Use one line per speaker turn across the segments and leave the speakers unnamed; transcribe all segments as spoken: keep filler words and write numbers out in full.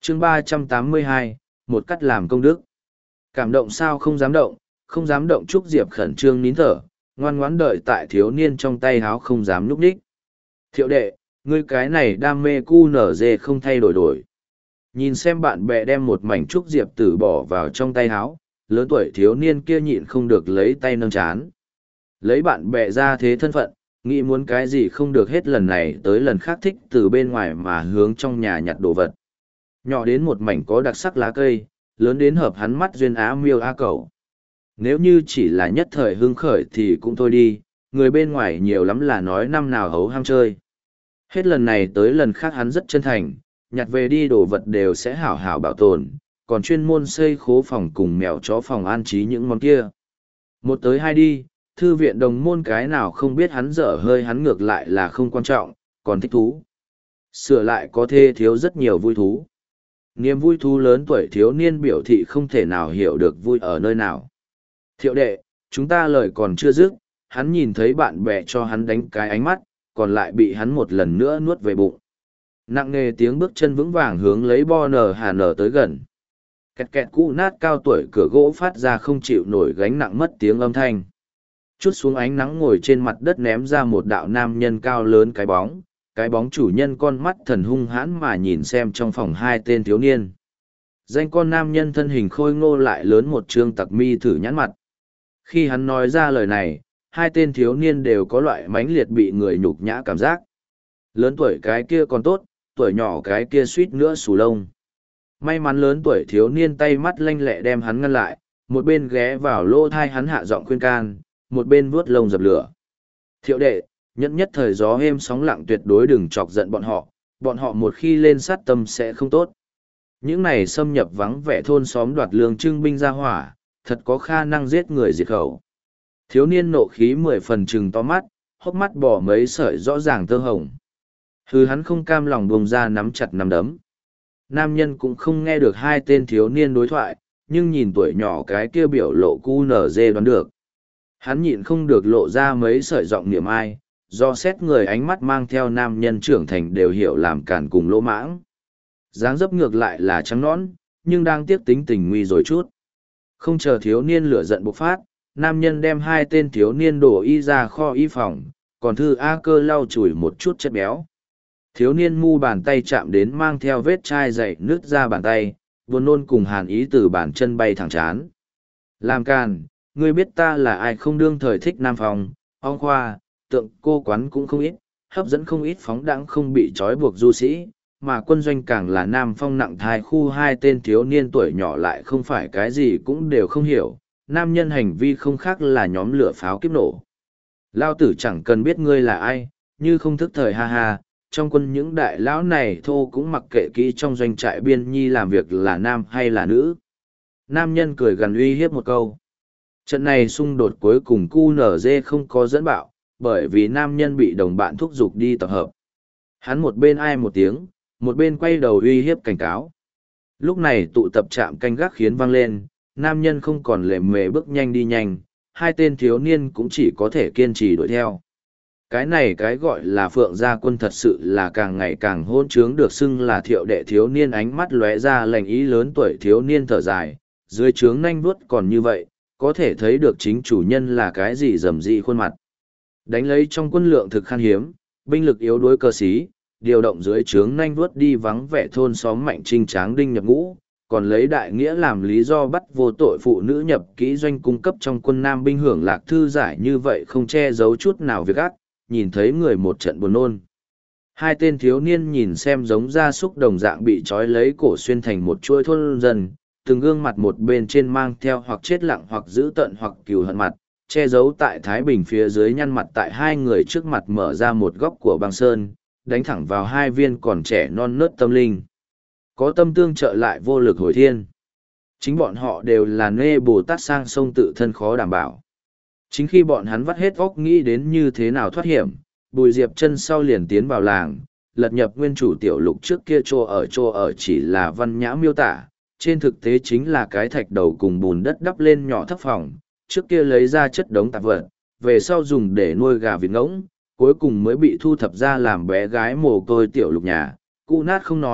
chương ba trăm tám mươi hai, một cách làm công đức. Cảm động sao không dám động, không dám động. Trúc Diệp khẩn trương nín thở, ngoan ngoãn đợi tại thiếu niên trong tay háo không dám núp đích. Thiệu đệ, ngươi cái này đam mê cu nở dê không thay đổi đổi. Nhìn xem bạn bè đem một mảnh Trúc Diệp tử bỏ vào trong tay háo, lớn tuổi thiếu niên kia nhịn không được lấy tay nâng chán. Lấy bạn bè ra thế thân phận, nghĩ muốn cái gì không được hết lần này tới lần khác thích từ bên ngoài mà hướng trong nhà nhặt đồ vật. Nhỏ đến một mảnh có đặc sắc lá cây, lớn đến hợp hắn mắt duyên á miêu á cẩu. Nếu như chỉ là nhất thời hưng khởi thì cũng thôi đi, người bên ngoài nhiều lắm là nói năm nào hấu ham chơi. Hết lần này tới lần khác hắn rất chân thành, nhặt về đi đồ vật đều sẽ hảo hảo bảo tồn, còn chuyên môn xây khố phòng cùng mèo chó phòng an trí những món kia. Một tới hai đi, thư viện đồng môn cái nào không biết hắn dở hơi hắn ngược lại là không quan trọng, còn thích thú. Sửa lại có thể thiếu rất nhiều vui thú. Niềm vui thú lớn tuổi thiếu niên biểu thị không thể nào hiểu được vui ở nơi nào. Thiệu đệ, chúng ta lời còn chưa dứt, hắn nhìn thấy bạn bè cho hắn đánh cái ánh mắt, còn lại bị hắn một lần nữa nuốt về bụng. Nặng nề tiếng bước chân vững vàng hướng lấy bo nở hà nở tới gần. Kẹt kẹt cũ nát cao tuổi cửa gỗ phát ra không chịu nổi gánh nặng mất tiếng âm thanh. Chút xuống ánh nắng ngồi trên mặt đất ném ra một đạo nam nhân cao lớn cái bóng, cái bóng chủ nhân con mắt thần hung hãn mà nhìn xem trong phòng hai tên thiếu niên. Danh con nam nhân thân hình khôi ngô lại lớn một trương tặc mi thử nhãn mặt. Khi hắn nói ra lời này, hai tên thiếu niên đều có loại mãnh liệt bị người nhục nhã cảm giác. Lớn tuổi cái kia còn tốt, tuổi nhỏ cái kia suýt nữa xù lông. May mắn lớn tuổi thiếu niên tay mắt lanh lẹ đem hắn ngăn lại, một bên ghé vào lỗ thai hắn hạ giọng khuyên can, một bên vuốt lông dập lửa. Thiệu đệ, nhất nhất thời gió êm sóng lặng tuyệt đối đừng chọc giận bọn họ, bọn họ một khi lên sát tâm sẽ không tốt. Những này xâm nhập vắng vẻ thôn xóm đoạt lương trưng binh ra hỏa, thật có khả năng giết người diệt khẩu. Thiếu niên nộ khí mười phần trừng to mắt, hốc mắt bỏ mấy sợi rõ ràng tơ hồng. Hừ, hắn không cam lòng buông ra nắm chặt nắm đấm. Nam nhân cũng không nghe được hai tên thiếu niên đối thoại, nhưng nhìn tuổi nhỏ cái kia biểu lộ cu nở dê đoán được. Hắn nhịn không được lộ ra mấy sợi giọng niệm ai, do xét người ánh mắt mang theo nam nhân trưởng thành đều hiểu làm cản cùng lỗ mãng. Dáng dấp ngược lại là trắng nõn, nhưng đang tiếc tính tình nguy rồi chút. Không chờ thiếu niên lửa giận bộc phát, nam nhân đem hai tên thiếu niên đổ y ra kho y phòng, còn thư A Cơ lau chùi một chút chất béo. Thiếu niên mu bàn tay chạm đến mang theo vết chai dày nứt ra bàn tay, buồn nôn cùng hàn ý từ bàn chân bay thẳng chán. Làm càn, ngươi biết ta là ai không đương thời thích nam phòng, ong khoa, tượng cô quán cũng không ít, hấp dẫn không ít phóng đãng không bị trói buộc du sĩ, mà quân doanh càng là nam phong nặng thai khu hai tên thiếu niên tuổi nhỏ lại không phải cái gì cũng đều không hiểu, nam nhân hành vi không khác là nhóm lửa pháo kiếp nổ. Lao tử chẳng cần biết ngươi là ai, như không thức thời ha ha, trong quân những đại lão này thô cũng mặc kệ kỹ trong doanh trại biên nhi làm việc là nam hay là nữ. Nam nhân cười gần uy hiếp một câu. Trận này xung đột cuối cùng cu nở dê không có dẫn bạo, bởi vì nam nhân bị đồng bạn thúc giục đi tập hợp. Hắn một bên ai một tiếng, một bên quay đầu uy hiếp cảnh cáo. Lúc này tụ tập chạm canh gác khiến vang lên, nam nhân không còn lề mề bước nhanh đi nhanh, hai tên thiếu niên cũng chỉ có thể kiên trì đuổi theo. Cái này cái gọi là phượng gia quân thật sự là càng ngày càng hôn trướng, được xưng là thiệu đệ thiếu niên ánh mắt lóe ra lành ý lớn tuổi thiếu niên thở dài, dưới trướng nanh vuốt còn như vậy, có thể thấy được chính chủ nhân là cái gì rầm rị khuôn mặt. Đánh lấy trong quân lượng thực khan hiếm, binh lực yếu đuối cơ sĩ, điều động dưới trướng nanh vuốt đi vắng vẻ thôn xóm mạnh trinh tráng đinh nhập ngũ, còn lấy đại nghĩa làm lý do bắt vô tội phụ nữ nhập kỹ doanh cung cấp trong quân nam binh hưởng lạc thư giải, như vậy không che giấu chút nào việc ác, nhìn thấy người một trận buồn nôn. Hai tên thiếu niên nhìn xem giống gia súc đồng dạng bị trói lấy cổ xuyên thành một chuỗi thôn dân, từng gương mặt một bên trên mang theo hoặc chết lặng hoặc dữ tợn hoặc cừu hận mặt, che giấu tại Thái Bình phía dưới nhăn mặt tại hai người trước mặt mở ra một góc của băng sơn, đánh thẳng vào hai viên còn trẻ non nớt tâm linh. Có tâm tương trợ lại vô lực hồi thiên. Chính bọn họ đều là nê Bồ Tát sang sông tự thân khó đảm bảo. Chính khi bọn hắn vắt hết óc nghĩ đến như thế nào thoát hiểm, Bùi Diệp chân sau liền tiến vào làng, lật nhập nguyên chủ tiểu lục trước kia trô ở trô ở chỉ là văn nhã miêu tả, trên thực tế chính là cái thạch đầu cùng bùn đất đắp lên nhỏ thấp phòng, trước kia lấy ra chất đống tạp vật, về sau dùng để nuôi gà vịt ngỗng, cuối cùng mới bị thu thập ra làm bé gái mồ côi tiểu lục nhà, cũ nát không nói,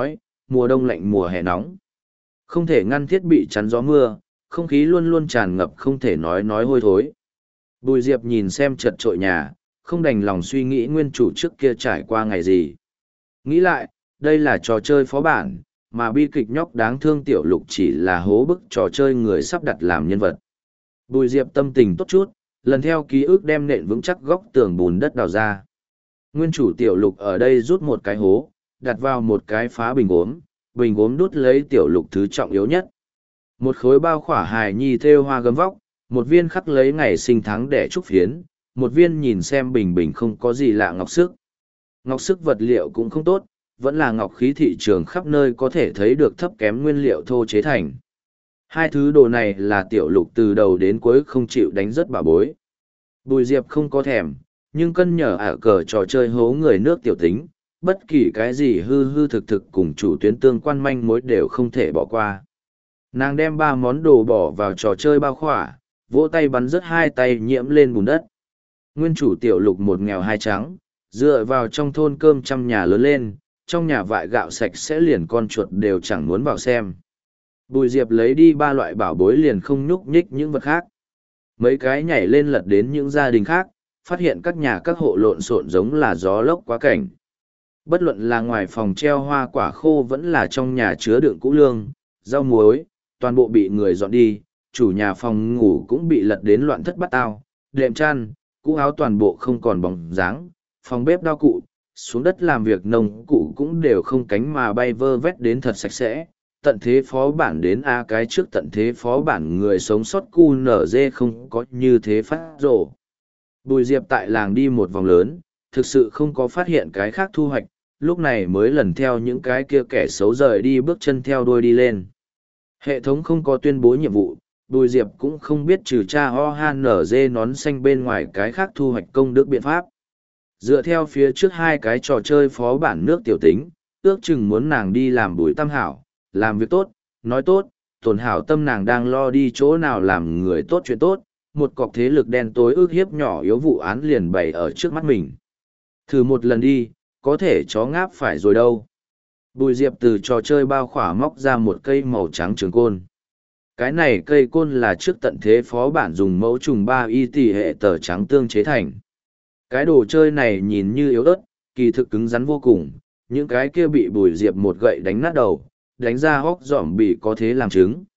mùa đông lạnh mùa hè nóng. Không thể ngăn thiết bị chắn gió mưa, không khí luôn luôn tràn ngập không thể nói nói hôi thối. Bùi Diệp nhìn xem chật trội nhà, không đành lòng suy nghĩ nguyên chủ trước kia trải qua ngày gì. Nghĩ lại, đây là trò chơi phó bản, mà bi kịch nhóc đáng thương tiểu lục chỉ là hố bức trò chơi người sắp đặt làm nhân vật. Bùi Diệp tâm tình tốt chút, lần theo ký ức đem nện vững chắc góc tường bùn đất đào ra. Nguyên chủ tiểu lục ở đây rút một cái hố, đặt vào một cái phá bình gốm, bình gốm đút lấy tiểu lục thứ trọng yếu nhất. Một khối bao khỏa hài nhi thêu hoa gấm vóc, một viên khắc lấy ngày sinh tháng đẻ trúc phiến, một viên nhìn xem bình bình không có gì lạ ngọc sức. Ngọc sức vật liệu cũng không tốt, vẫn là ngọc khí thị trường khắp nơi có thể thấy được thấp kém nguyên liệu thô chế thành. Hai thứ đồ này là tiểu lục từ đầu đến cuối không chịu đánh rất bà bối. Bùi Diệp không có thèm, nhưng cân nhở ả cờ trò chơi hố người nước tiểu tính, bất kỳ cái gì hư hư thực thực cùng chủ tuyến tương quan manh mối đều không thể bỏ qua. Nàng đem ba món đồ bỏ vào trò chơi bao khỏa, vỗ tay bắn rớt hai tay nhiễm lên bùn đất. Nguyên chủ tiểu lục một nghèo hai trắng, dựa vào trong thôn cơm trăm nhà lớn lên, trong nhà vại gạo sạch sẽ liền con chuột đều chẳng muốn vào xem. Bùi Diệp lấy đi ba loại bảo bối liền không nhúc nhích những vật khác. Mấy cái nhảy lên lật đến những gia đình khác, phát hiện các nhà các hộ lộn xộn giống là gió lốc quá cảnh. Bất luận là ngoài phòng treo hoa quả khô vẫn là trong nhà chứa đựng củ lương, rau muối, toàn bộ bị người dọn đi, chủ nhà phòng ngủ cũng bị lật đến loạn thất bát ao, đệm chăn, cũ áo toàn bộ không còn bóng dáng, phòng bếp đao cụ, xuống đất làm việc nông cụ cũng đều không cánh mà bay vơ vét đến thật sạch sẽ. Tận thế phó bản đến A cái trước tận thế phó bản người sống sót cu nở dê không có như thế phát rổ. Bùi Diệp tại làng đi một vòng lớn, thực sự không có phát hiện cái khác thu hoạch, lúc này mới lần theo những cái kia kẻ xấu rời đi bước chân theo đuôi đi lên. Hệ thống không có tuyên bố nhiệm vụ, Bùi Diệp cũng không biết trừ cha ho han nở dê nón xanh bên ngoài cái khác thu hoạch công đức biện pháp. Dựa theo phía trước hai cái trò chơi phó bản nước tiểu tính, ước chừng muốn nàng đi làm Bùi Tam Hảo, làm việc tốt, nói tốt, tổn hảo tâm nàng đang lo đi chỗ nào làm người tốt chuyện tốt, một cọc thế lực đen tối ước hiếp nhỏ yếu vụ án liền bày ở trước mắt mình. Thử một lần đi, có thể chó ngáp phải rồi đâu. Bùi Diệp từ trò chơi bao khỏa móc ra một cây màu trắng trường côn. Cái này cây côn là trước tận thế phó bản dùng mẫu trùng ba y tỷ hệ tờ trắng tương chế thành. Cái đồ chơi này nhìn như yếu ớt, kỳ thực cứng rắn vô cùng, những cái kia bị Bùi Diệp một gậy đánh nát đầu, đánh ra hốc dỏm bị có thế làm chứng.